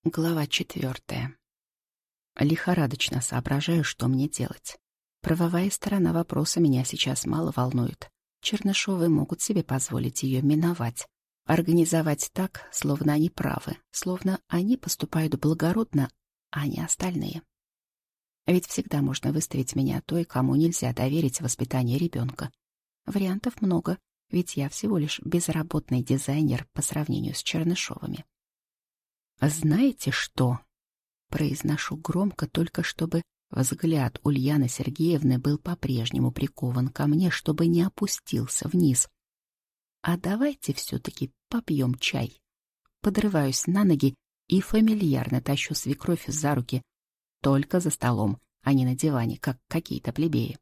Глава 4. Лихорадочно соображаю, что мне делать. Правовая сторона вопроса меня сейчас мало волнует. Чернышовы могут себе позволить ее миновать. Организовать так, словно они правы, словно они поступают благородно, а не остальные. Ведь всегда можно выставить меня той, кому нельзя доверить воспитание ребенка. Вариантов много, ведь я всего лишь безработный дизайнер по сравнению с Чернышовыми. «Знаете что?» — произношу громко, только чтобы взгляд Ульяны Сергеевны был по-прежнему прикован ко мне, чтобы не опустился вниз. «А давайте все-таки попьем чай». Подрываюсь на ноги и фамильярно тащу свекровь за руки, только за столом, а не на диване, как какие-то плебеи.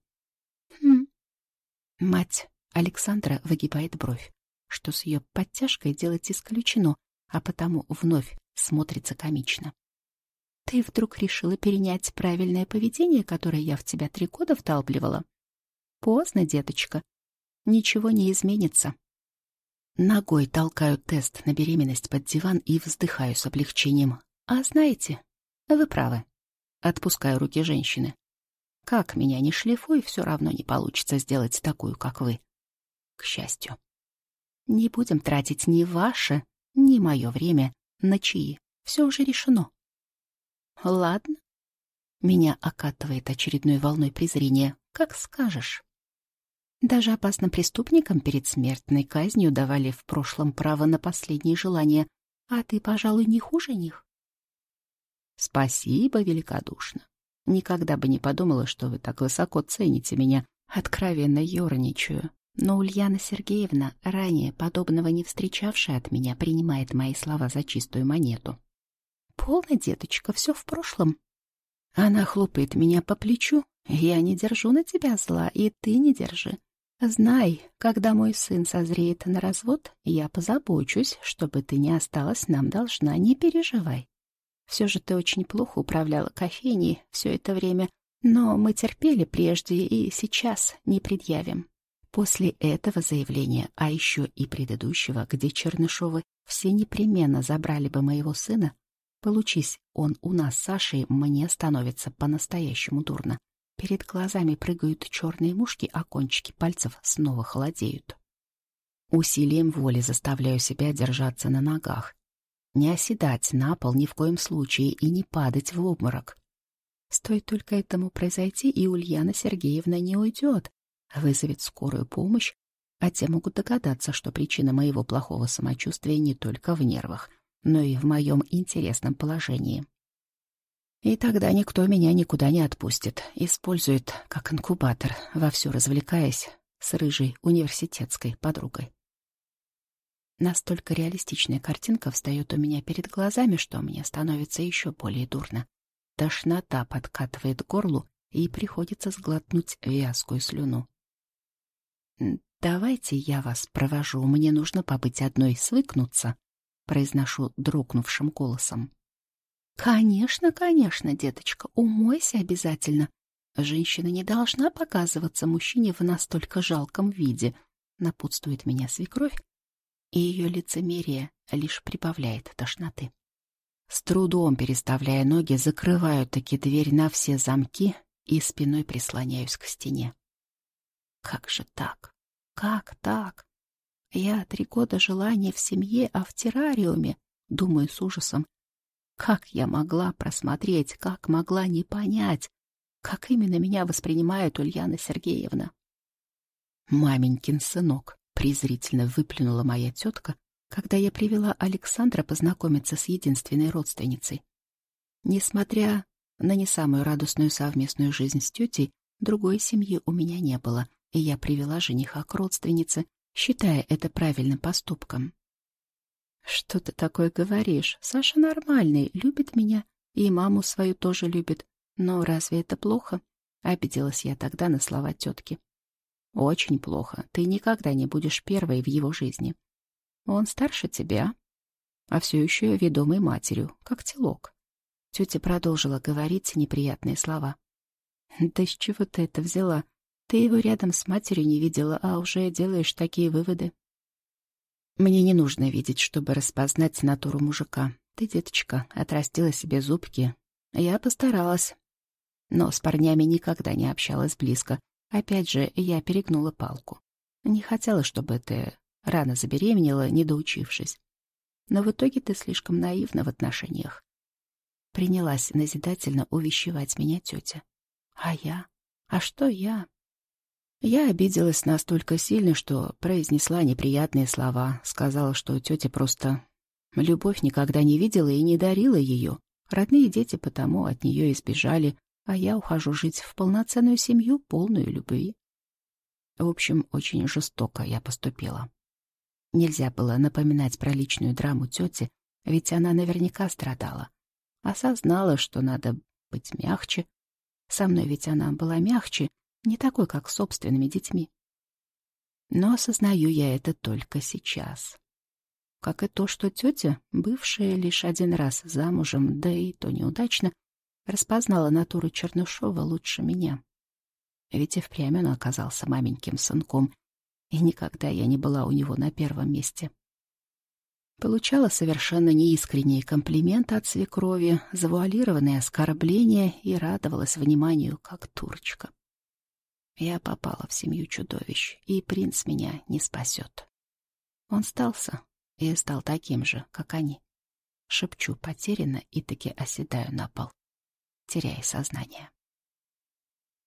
Мать Александра выгибает бровь, что с ее подтяжкой делать исключено, а потому вновь смотрится комично. «Ты вдруг решила перенять правильное поведение, которое я в тебя 3 года вталпливала? Поздно, деточка. Ничего не изменится». Ногой толкаю тест на беременность под диван и вздыхаю с облегчением. «А знаете, вы правы». Отпускаю руки женщины. «Как меня не шлифуй, все равно не получится сделать такую, как вы. К счастью. Не будем тратить ни ваше, ни мое время на чаи. Все уже решено». «Ладно». Меня окатывает очередной волной презрения. «Как скажешь». Даже опасным преступникам перед смертной казнью давали в прошлом право на последние желания, а ты, пожалуй, не хуже них. Спасибо великодушно. Никогда бы не подумала, что вы так высоко цените меня. Откровенно ерничаю. Но Ульяна Сергеевна, ранее подобного не встречавшая от меня, принимает мои слова за чистую монету. «Полно, деточка, все в прошлом». Она хлопает меня по плечу. «Я не держу на тебя зла, и ты не держи. Знай, когда мой сын созреет на развод, я позабочусь, чтобы ты не осталась нам должна, не переживай. Все же ты очень плохо управляла кофейней все это время, но мы терпели прежде и сейчас не предъявим». После этого заявления, а еще и предыдущего, где Чернышовы все непременно забрали бы моего сына, получись он у нас с Сашей, мне становится по-настоящему дурно. Перед глазами прыгают черные мушки, а кончики пальцев снова холодеют. Усилием воли заставляю себя держаться на ногах. Не оседать на пол ни в коем случае и не падать в обморок. Стоит только этому произойти, и Ульяна Сергеевна не уйдет, вызовет скорую помощь, а те могут догадаться, что причина моего плохого самочувствия не только в нервах, но и в моем интересном положении. И тогда никто меня никуда не отпустит, использует как инкубатор, вовсю развлекаясь с рыжей университетской подругой. Настолько реалистичная картинка встает у меня перед глазами, что мне становится еще более дурно. Тошнота подкатывает к горлу, и приходится сглотнуть вязкую слюну. «Давайте я вас провожу, мне нужно побыть одной, свыкнуться», — произношу дрогнувшим голосом. «Конечно, конечно, деточка, умойся обязательно. Женщина не должна показываться мужчине в настолько жалком виде», — напутствует меня свекровь, и ее лицемерие лишь прибавляет тошноты. С трудом переставляя ноги, закрываю таки дверь на все замки и спиной прислоняюсь к стене. Как же так? Как так? Я 3 года жила не в семье, а в террариуме, думаю с ужасом. Как я могла просмотреть, как могла не понять, как именно меня воспринимает Ульяна Сергеевна? «Маменькин сынок», — презрительно выплюнула моя тетка, когда я привела Александра познакомиться с единственной родственницей. Несмотря на не самую радостную совместную жизнь с тетей, другой семьи у меня не было, и я привела жениха к родственнице, считая это правильным поступком. «Что ты такое говоришь? Саша нормальный, любит меня, и маму свою тоже любит. Но разве это плохо?» — обиделась я тогда на слова тетки. «Очень плохо. Ты никогда не будешь первой в его жизни. Он старше тебя, а все еще ведомой матерью, как телок». Тетя продолжила говорить неприятные слова. «Да с чего ты это взяла? Ты его рядом с матерью не видела, а уже делаешь такие выводы». Мне не нужно видеть, чтобы распознать натуру мужика. Ты, деточка, отрастила себе зубки. Я постаралась. Но с парнями никогда не общалась близко. Опять же, я перегнула палку. Не хотела, чтобы ты рано забеременела, не доучившись. Но в итоге ты слишком наивна в отношениях. Принялась назидательно увещевать меня тетя. А я? А что я? Я обиделась настолько сильно, что произнесла неприятные слова. Сказала, что тетя просто любовь никогда не видела и не дарила ее. Родные дети потому от нее избежали, а я ухожу жить в полноценную семью, полную любви. В общем, очень жестоко я поступила. Нельзя было напоминать про личную драму тети, ведь она наверняка страдала. Осознала, что надо быть мягче. Со мной ведь она была мягче, не такой, как с собственными детьми. Но осознаю я это только сейчас. Как и то, что тетя, бывшая лишь один раз замужем, да и то неудачно, распознала натуру Чернышова лучше меня. Ведь и впрямь он оказался маменьким сынком, и никогда я не была у него на первом месте. Получала совершенно неискренние комплименты от свекрови, завуалированные оскорбления и радовалась вниманию, как дурочка. Я попала в семью чудовищ, и принц меня не спасет. Он стался и стал таким же, как они. Шепчу потерянно и таки оседаю на пол, теряя сознание.